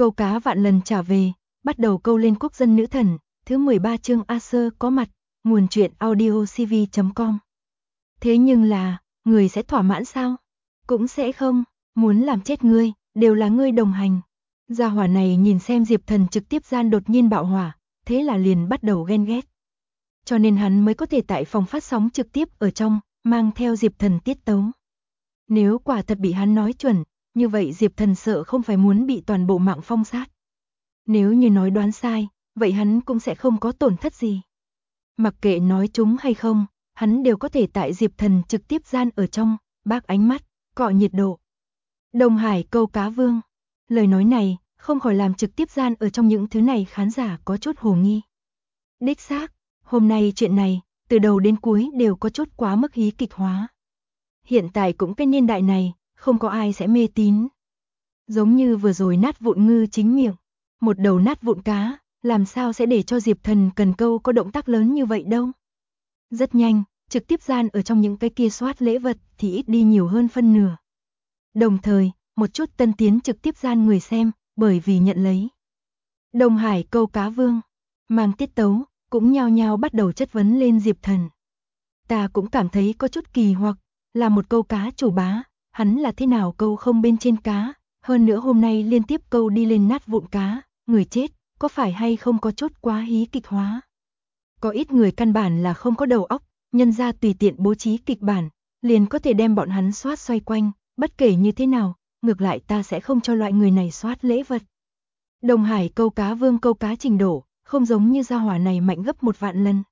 Câu cá vạn lần trả về, bắt đầu câu lên quốc dân nữ thần, thứ 13 chương Acer có mặt, nguồn truyện audiocv.com. Thế nhưng là, người sẽ thỏa mãn sao? Cũng sẽ không, muốn làm chết ngươi, đều là ngươi đồng hành. Gia hỏa này nhìn xem Diệp Thần trực tiếp gian đột nhiên bạo hỏa, thế là liền bắt đầu ghen ghét. Cho nên hắn mới có thể tại phòng phát sóng trực tiếp ở trong, mang theo Diệp Thần tiết tấu. Nếu quả thật bị hắn nói chuẩn, như vậy Diệp Thần sợ không phải muốn bị toàn bộ mạng phong sát. Nếu như nói đoán sai, vậy hắn cũng sẽ không có tổn thất gì. Mặc kệ nói trúng hay không, hắn đều có thể tại Diệp Thần trực tiếp gian ở trong, bác ánh mắt, cọ nhiệt độ. Đông Hải câu cá vương. Lời nói này, không khỏi làm trực tiếp gian ở trong những thứ này khán giả có chút hồ nghi. Đích xác, hôm nay chuyện này, từ đầu đến cuối đều có chút quá mức hí kịch hóa. Hiện tại cũng cái niên đại này, không có ai sẽ mê tín. Giống như vừa rồi nát vụn ngư chính miệng, một đầu nát vụn cá, làm sao sẽ để cho Diệp Thần cần câu có động tác lớn như vậy đâu. Rất nhanh, trực tiếp gian ở trong những cái kia soát lễ vật thì ít đi nhiều hơn phân nửa. Đồng thời, một chút tân tiến trực tiếp gian người xem, bởi vì nhận lấy. Đông Hải câu cá vương, mang tiết tấu, cũng nhao nhao bắt đầu chất vấn lên Diệp Thần. Ta cũng cảm thấy có chút kỳ hoặc, là một câu cá chủ bá, hắn là thế nào câu không bên trên cá, hơn nữa hôm nay liên tiếp câu đi lên nát vụn cá, người chết, có phải hay không có chút quá hí kịch hóa. Có ít người căn bản là không có đầu óc, nhân ra tùy tiện bố trí kịch bản, liền có thể đem bọn hắn soát xoay quanh, bất kể như thế nào, ngược lại ta sẽ không cho loại người này soát lễ vật. Đông Hải câu cá vương câu cá trình độ, không giống như gia hỏa này mạnh gấp 1 vạn lần.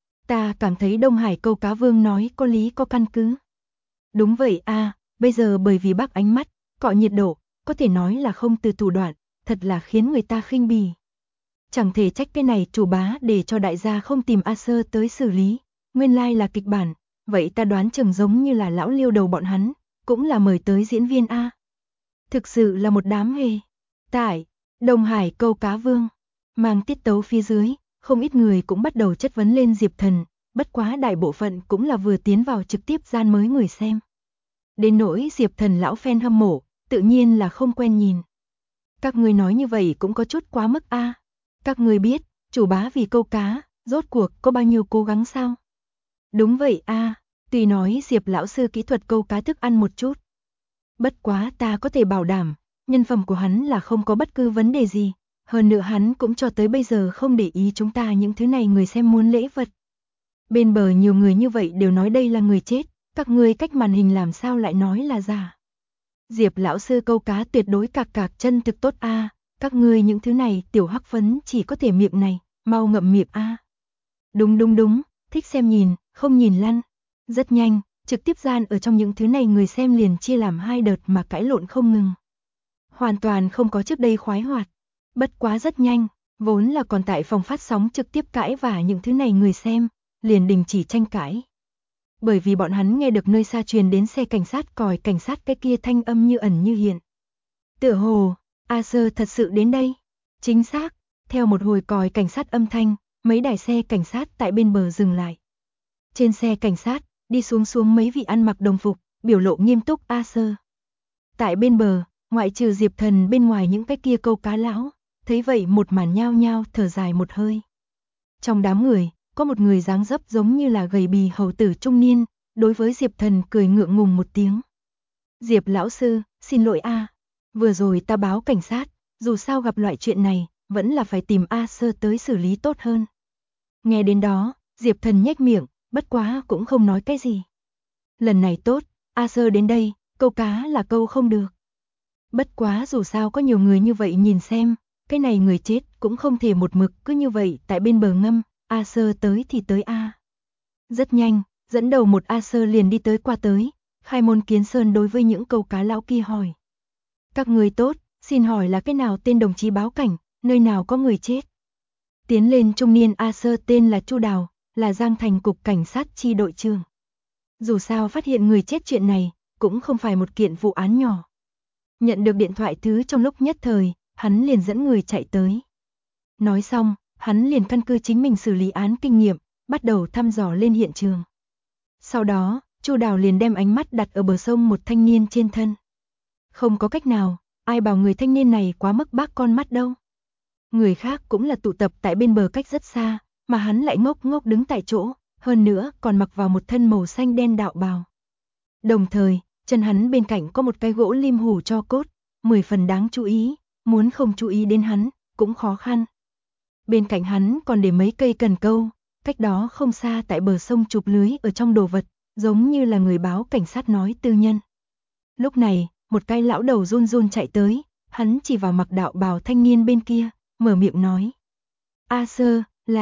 Ta cảm thấy Đông Hải câu cá vương nói có lý có căn cứ. Đúng vậy a, bây giờ bởi vì bác ánh mắt, cọ nhiệt độ, có thể nói là không từ thủ đoạn, thật là khiến người ta khinh bỉ. Chẳng thể trách cái này chủ bá để cho đại gia không tìm Acer tới xử lý, nguyên lai là kịch bản, vậy ta đoán chừng giống như là lão Liêu đầu bọn hắn, cũng là mời tới diễn viên a. Thực sự là một đám hề. Tại Đông Hải câu cá vương, mang tiết tấu phía dưới, không ít người cũng bắt đầu chất vấn lên Diệp Thần, bất quá đại bộ phận cũng là vừa tiến vào trực tiếp gian mới người xem. Đến nỗi Diệp Thần lão fan hâm mộ, tự nhiên là không quen nhìn. Các người nói như vậy cũng có chút quá mức a. Các người biết, chủ bá vì câu cá, rốt cuộc có bao nhiêu cố gắng sao? Đúng vậy a, tuy nói Diệp lão sư kỹ thuật câu cá thức ăn một chút. Bất quá ta có thể bảo đảm, nhân phẩm của hắn là không có bất cứ vấn đề gì, hơn nữa hắn cũng cho tới bây giờ không để ý chúng ta những thứ này người xem muốn lễ vật. Bên bờ nhiều người như vậy đều nói đây là người chết, các ngươi cách màn hình làm sao lại nói là giả. Diệp lão sư câu cá tuyệt đối cạc cạc chân thực tốt a, các ngươi những thứ này tiểu hắc phấn chỉ có thể miệng này, mau ngậm miệng a. Đúng, thích xem nhìn, không nhìn lăn. Rất nhanh, trực tiếp gian ở trong những thứ này người xem liền chia làm 2 đợt mà cãi lộn không ngừng. Hoàn toàn không có trước đây khoái hoạt. Bất quá rất nhanh, vốn là còn tại phòng phát sóng trực tiếp cãi và những thứ này người xem, liền đình chỉ tranh cãi. Bởi vì bọn hắn nghe được nơi xa truyền đến xe cảnh sát còi cảnh sát cái kia thanh âm như ẩn như hiện. Tựa hồ, Acer thật sự đến đây. Chính xác, theo một hồi còi cảnh sát âm thanh, mấy đài xe cảnh sát tại bên bờ dừng lại. Trên xe cảnh sát, đi xuống mấy vị ăn mặc đồng phục, biểu lộ nghiêm túc Acer. Tại bên bờ, ngoại trừ Diệp Thần bên ngoài những cái kia câu cá lão, thấy vậy một màn nhao nhao thở dài một hơi. Trong đám người, có một người dáng dấp giống như là gầy bì hầu tử trung niên, đối với Diệp Thần cười ngượng ngùng một tiếng. Diệp lão sư, xin lỗi a, vừa rồi ta báo cảnh sát, dù sao gặp loại chuyện này, vẫn là phải tìm Acer tới xử lý tốt hơn. Nghe đến đó, Diệp Thần nhếch miệng, bất quá cũng không nói cái gì. Lần này tốt, Acer đến đây, câu cá là câu không được. Bất quá dù sao có nhiều người như vậy nhìn xem, cái này người chết cũng không thể một mực cứ như vậy tại bên bờ ngâm, Acer tới thì tới a. Rất nhanh, dẫn đầu một Acer liền đi tới qua tới, khai môn kiến sơn đối với những câu cá lão kia hỏi. Các người tốt, xin hỏi là cái nào tên đồng chí báo cảnh, nơi nào có người chết? Tiến lên trung niên Acer tên là Chu Đào, là Giang Thành cục cảnh sát chi đội trưởng. Dù sao phát hiện người chết chuyện này, cũng không phải một kiện vụ án nhỏ. Nhận được điện thoại thứ trong lúc nhất thời, hắn liền dẫn người chạy tới. Nói xong, hắn liền căn cứ chính mình xử lý án kinh nghiệm, bắt đầu thăm dò lên hiện trường. Sau đó, Chu Đào liền đem ánh mắt đặt ở bờ sông một thanh niên trên thân. Không có cách nào, ai bảo người thanh niên này quá mức bác con mắt đâu. Người khác cũng là tụ tập tại bên bờ cách rất xa, mà hắn lại ngốc ngốc đứng tại chỗ, hơn nữa còn mặc vào một thân màu xanh đen đạo bào. Đồng thời, chân hắn bên cạnh có một cái gỗ lim hủ tro cốt, 10 phần đáng chú ý, muốn không chú ý đến hắn, cũng khó khăn. Bên cạnh hắn còn để mấy cây cần câu, cách đó không xa tại bờ sông chụp lưới ở trong đồ vật, giống như là người báo cảnh sát nói tư nhân. Lúc này, một cái lão đầu run run chạy tới, hắn chỉ vào mặc đạo bào thanh niên bên kia, mở miệng nói. A Sơ,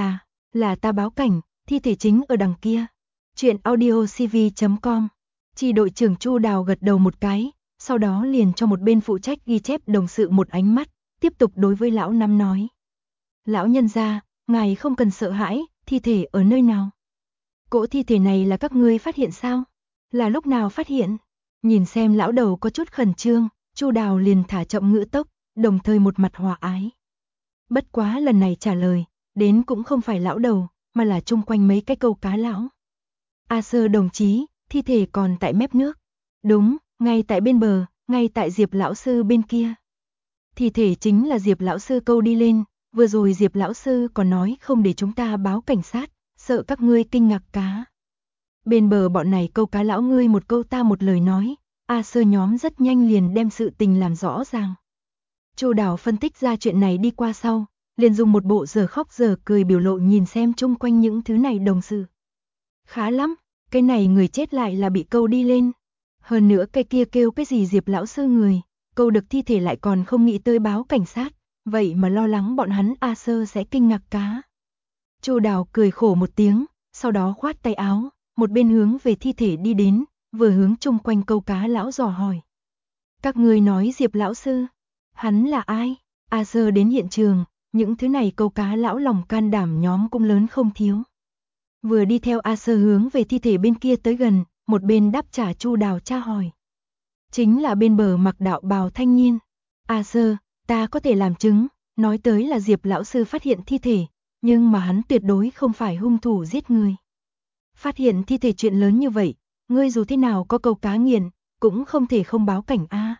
là ta báo cảnh, thi thể chính ở đằng kia. Chuyện audiocv.com. Chi đội trưởng Chu Đào gật đầu một cái, sau đó liền cho một bên phụ trách ghi chép đồng sự một ánh mắt, tiếp tục đối với lão năm nói. Lão nhân gia, ngài không cần sợ hãi, thi thể ở nơi nào? Cỗ thi thể này là các ngươi phát hiện sao? Là lúc nào phát hiện? Nhìn xem lão đầu có chút khẩn trương, Chu Đào liền thả chậm ngữ tốc, đồng thời một mặt hòa ái. Bất quá lần này trả lời, đến cũng không phải lão đầu, mà là chung quanh mấy cái câu cá lão. A Sơ đồng chí, thi thể còn tại mép nước. Đúng, ngay tại bên bờ, ngay tại Diệp lão sư bên kia. Thi thể chính là Diệp lão sư câu đi lên, vừa rồi Diệp lão sư còn nói không để chúng ta báo cảnh sát, sợ các ngươi kinh ngạc cá. Bên bờ bọn này câu cá lão ngươi một câu ta một lời nói, A Sơ nhóm rất nhanh liền đem sự tình làm rõ ràng. Chu Đào phân tích ra chuyện này đi qua sau, liền dùng một bộ giờ khóc giờ cười biểu lộ nhìn xem chung quanh những thứ này đồng sự. Khá lắm, cái này người chết lại là bị câu đi lên. Hơn nữa cái kia kêu cái gì Diệp lão sư người, câu được thi thể lại còn không nghĩ tới báo cảnh sát, vậy mà lo lắng bọn hắn A Sơ sẽ kinh ngạc cá. Chu Đào cười khổ một tiếng, sau đó khoát tay áo, một bên hướng về thi thể đi đến, vừa hướng chung quanh câu cá lão dò hỏi. Các ngươi nói Diệp lão sư, hắn là ai? A Sơ đến hiện trường, những thứ này câu cá lão lòng can đảm nhóm cũng lớn không thiếu. Vừa đi theo A Sơ hướng về thi thể bên kia tới gần, một bên đáp trả Chu Đào tra hỏi. Chính là bên bờ mặc đạo bào thanh niên. A Sơ, ta có thể làm chứng, nói tới là Diệp lão sư phát hiện thi thể, nhưng mà hắn tuyệt đối không phải hung thủ giết người. Phát hiện thi thể chuyện lớn như vậy, ngươi dù thế nào có câu cá nghiền, cũng không thể không báo cảnh a.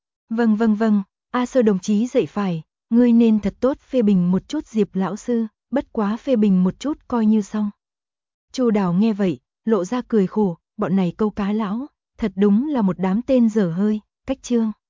Vâng, A Sơ đồng chí dạy phải, ngươi nên thật tốt phê bình một chút Diệp lão sư, bất quá phê bình một chút coi như xong. Chu Đào nghe vậy, lộ ra cười khổ, bọn này câu cá lão, thật đúng là một đám tên dở hơi, cách chương.